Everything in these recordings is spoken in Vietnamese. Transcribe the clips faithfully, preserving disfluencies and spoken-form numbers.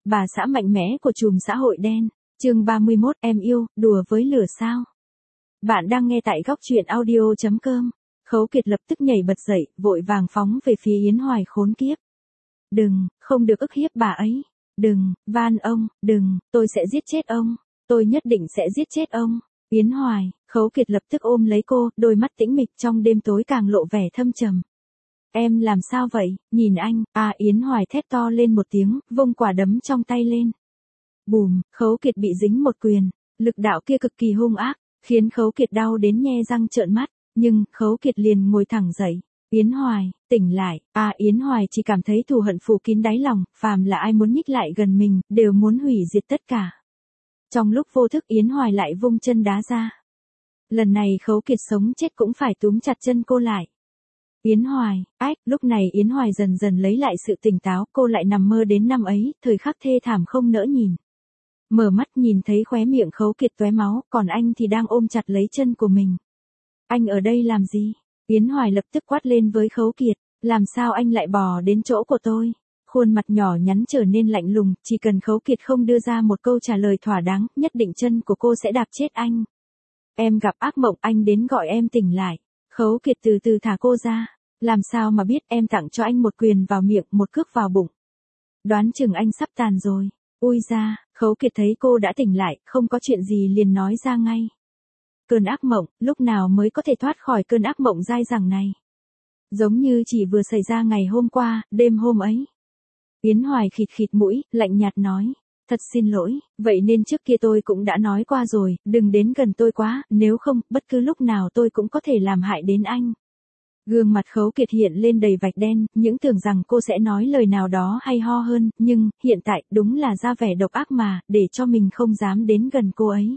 Bà xã mạnh mẽ của chùm xã hội đen. Chương ba mươi mốt, em yêu, đùa với lửa sao? Bạn đang nghe tại góc truyện audio chấm com. Khấu Kiệt lập tức nhảy bật dậy, vội vàng phóng về phía Yến Hoài khốn kiếp. Đừng, không được ức hiếp bà ấy. Đừng, van ông, đừng, tôi sẽ giết chết ông. Tôi nhất định sẽ giết chết ông. Yến Hoài, Khấu Kiệt lập tức ôm lấy cô, đôi mắt tĩnh mịch trong đêm tối càng lộ vẻ thâm trầm. Em làm sao vậy, nhìn anh, à Yến Hoài thét to lên một tiếng, vung quả đấm trong tay lên. Bùm, Khấu Kiệt bị dính một quyền, lực đạo kia cực kỳ hung ác, khiến Khấu Kiệt đau đến nhe răng trợn mắt, nhưng Khấu Kiệt liền ngồi thẳng dậy. Yến Hoài, tỉnh lại, à Yến Hoài chỉ cảm thấy thù hận phủ kín đáy lòng, phàm là ai muốn nhích lại gần mình, đều muốn hủy diệt tất cả. Trong lúc vô thức Yến Hoài lại vung chân đá ra. Lần này Khấu Kiệt sống chết cũng phải túm chặt chân cô lại. Yến Hoài, ách, lúc này Yến Hoài dần dần lấy lại sự tỉnh táo, cô lại nằm mơ đến năm ấy, thời khắc thê thảm không nỡ nhìn. Mở mắt nhìn thấy khóe miệng Khấu Kiệt tóe máu, còn anh thì đang ôm chặt lấy chân của mình. Anh ở đây làm gì? Yến Hoài lập tức quát lên với Khấu Kiệt, làm sao anh lại bò đến chỗ của tôi? Khuôn mặt nhỏ nhắn trở nên lạnh lùng, chỉ cần Khấu Kiệt không đưa ra một câu trả lời thỏa đáng, nhất định chân của cô sẽ đạp chết anh. Em gặp ác mộng, anh đến gọi em tỉnh lại. Khấu Kiệt từ từ thả cô ra. Làm sao mà biết, em tặng cho anh một quyền vào miệng, một cước vào bụng. Đoán chừng anh sắp tàn rồi. Ui ra, Khấu Kiệt thấy cô đã tỉnh lại, không có chuyện gì liền nói ra ngay. Cơn ác mộng, lúc nào mới có thể thoát khỏi cơn ác mộng dai dẳng này? Giống như chỉ vừa xảy ra ngày hôm qua, đêm hôm ấy. Yến Hoài khịt khịt mũi, lạnh nhạt nói. Thật xin lỗi, vậy nên trước kia tôi cũng đã nói qua rồi, đừng đến gần tôi quá, nếu không, bất cứ lúc nào tôi cũng có thể làm hại đến anh. Gương mặt Khấu Kiệt hiện lên đầy vạch đen, những tưởng rằng cô sẽ nói lời nào đó hay ho hơn, nhưng, hiện tại, đúng là ra vẻ độc ác mà, để cho mình không dám đến gần cô ấy.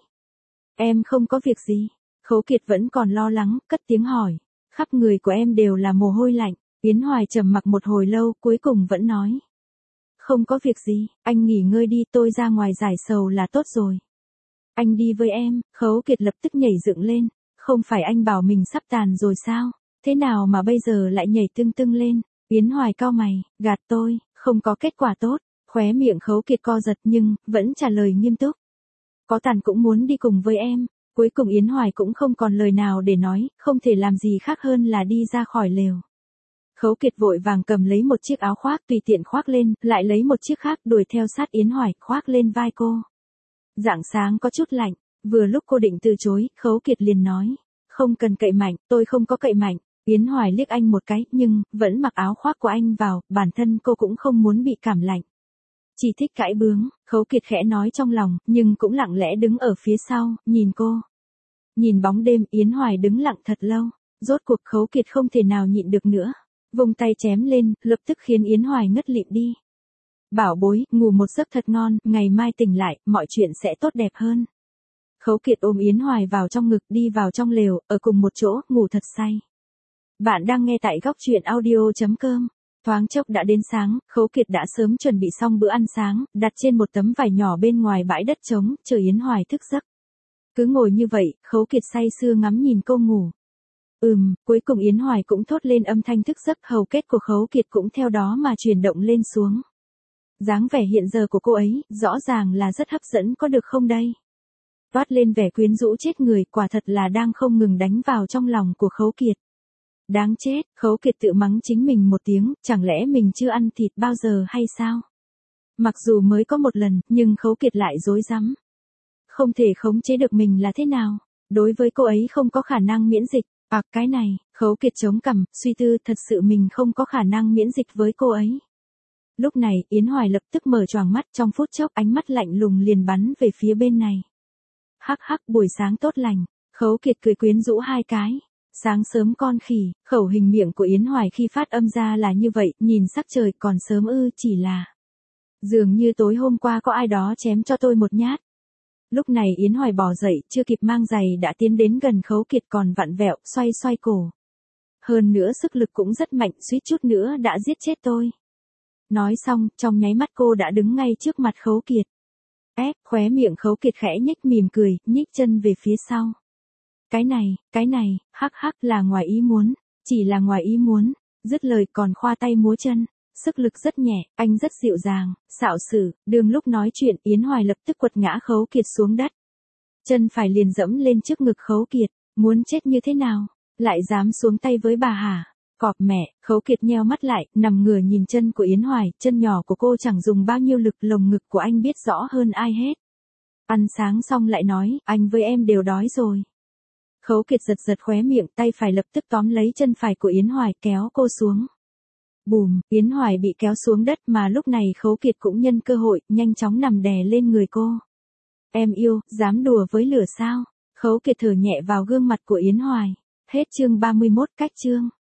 Em không có việc gì. Khấu Kiệt vẫn còn lo lắng, cất tiếng hỏi. Khắp người của em đều là mồ hôi lạnh. Yến Hoài trầm mặc một hồi lâu, cuối cùng vẫn nói. Không có việc gì, anh nghỉ ngơi đi, tôi ra ngoài giải sầu là tốt rồi. Anh đi với em. Khấu Kiệt lập tức nhảy dựng lên. Không phải anh bảo mình sắp tàn rồi sao? Thế nào mà bây giờ lại nhảy tưng tưng lên? Yến Hoài cau mày, gạt tôi, không có kết quả tốt. Khóe miệng Khấu Kiệt co giật nhưng, vẫn trả lời nghiêm túc. Có tàn cũng muốn đi cùng với em. Cuối cùng Yến Hoài cũng không còn lời nào để nói, không thể làm gì khác hơn là đi ra khỏi lều. Khấu Kiệt vội vàng cầm lấy một chiếc áo khoác tùy tiện khoác lên, lại lấy một chiếc khác đuổi theo sát Yến Hoài, khoác lên vai cô. Rạng sáng có chút lạnh, vừa lúc cô định từ chối, Khấu Kiệt liền nói. Không cần cậy mạnh, tôi không có cậy mạnh. Yến Hoài liếc anh một cái, nhưng, vẫn mặc áo khoác của anh vào, bản thân cô cũng không muốn bị cảm lạnh. Chỉ thích cãi bướng, Khấu Kiệt khẽ nói trong lòng, nhưng cũng lặng lẽ đứng ở phía sau, nhìn cô. Nhìn bóng đêm, Yến Hoài đứng lặng thật lâu, rốt cuộc Khấu Kiệt không thể nào nhịn được nữa. Vung tay chém lên, lập tức khiến Yến Hoài ngất lịm đi. Bảo bối, ngủ một giấc thật ngon, ngày mai tỉnh lại, mọi chuyện sẽ tốt đẹp hơn. Khấu Kiệt ôm Yến Hoài vào trong ngực, đi vào trong lều, ở cùng một chỗ, ngủ thật say. Bạn đang nghe tại góc truyện audio chấm com. Thoáng chốc đã đến sáng, Khấu Kiệt đã sớm chuẩn bị xong bữa ăn sáng, đặt trên một tấm vải nhỏ bên ngoài bãi đất trống, chờ Yến Hoài thức giấc. Cứ ngồi như vậy, Khấu Kiệt say sưa ngắm nhìn cô ngủ. Ừm, cuối cùng Yến Hoài cũng thốt lên âm thanh thức giấc, hầu kết của Khấu Kiệt cũng theo đó mà chuyển động lên xuống. Dáng vẻ hiện giờ của cô ấy, rõ ràng là rất hấp dẫn có được không đây? Toát lên vẻ quyến rũ chết người, quả thật là đang không ngừng đánh vào trong lòng của Khấu Kiệt. Đáng chết, Khấu Kiệt tự mắng chính mình một tiếng, chẳng lẽ mình chưa ăn thịt bao giờ hay sao? Mặc dù mới có một lần, nhưng Khấu Kiệt lại rối rắm. Không thể khống chế được mình là thế nào? Đối với cô ấy không có khả năng miễn dịch. À, cái này, Khấu Kiệt chống cằm, suy tư thật sự mình không có khả năng miễn dịch với cô ấy. Lúc này, Yến Hoài lập tức mở choàng mắt, trong phút chốc ánh mắt lạnh lùng liền bắn về phía bên này. Hắc hắc, buổi sáng tốt lành. Khấu Kiệt cười quyến rũ hai cái. Sáng sớm con khỉ, khẩu hình miệng của Yến Hoài khi phát âm ra là như vậy, nhìn sắc trời còn sớm ư, chỉ là. Dường như tối hôm qua có ai đó chém cho tôi một nhát. Lúc này Yến Hoài bò dậy, chưa kịp mang giày đã tiến đến gần Khấu Kiệt còn vặn vẹo, xoay xoay cổ. Hơn nữa sức lực cũng rất mạnh, suýt chút nữa đã giết chết tôi. Nói xong, trong nháy mắt cô đã đứng ngay trước mặt Khấu Kiệt. Ép, khóe miệng Khấu Kiệt khẽ nhếch mỉm cười, nhích chân về phía sau. Cái này, cái này, hắc hắc là ngoài ý muốn, chỉ là ngoài ý muốn, dứt lời còn khoa tay múa chân. sức lực rất nhẹ, anh rất dịu dàng, xạo xử, đường lúc nói chuyện Yến Hoài lập tức quật ngã Khấu Kiệt xuống đất. Chân phải liền dẫm lên trước ngực Khấu Kiệt, muốn chết như thế nào, lại dám xuống tay với bà hả? Cọp mẹ, Khấu Kiệt nheo mắt lại, nằm ngửa nhìn chân của Yến Hoài, chân nhỏ của cô chẳng dùng bao nhiêu lực, lồng ngực của anh biết rõ hơn ai hết. Ăn sáng xong lại nói, anh với em đều đói rồi. Khấu Kiệt giật giật khóe miệng, tay phải lập tức tóm lấy chân phải của Yến Hoài kéo cô xuống. Bùm, Yến Hoài bị kéo xuống đất mà lúc này Khấu Kiệt cũng nhân cơ hội, nhanh chóng nằm đè lên người cô. Em yêu, dám đùa với lửa sao? Khấu Kiệt thở nhẹ vào gương mặt của Yến Hoài. Hết chương ba mươi mốt, cách chương.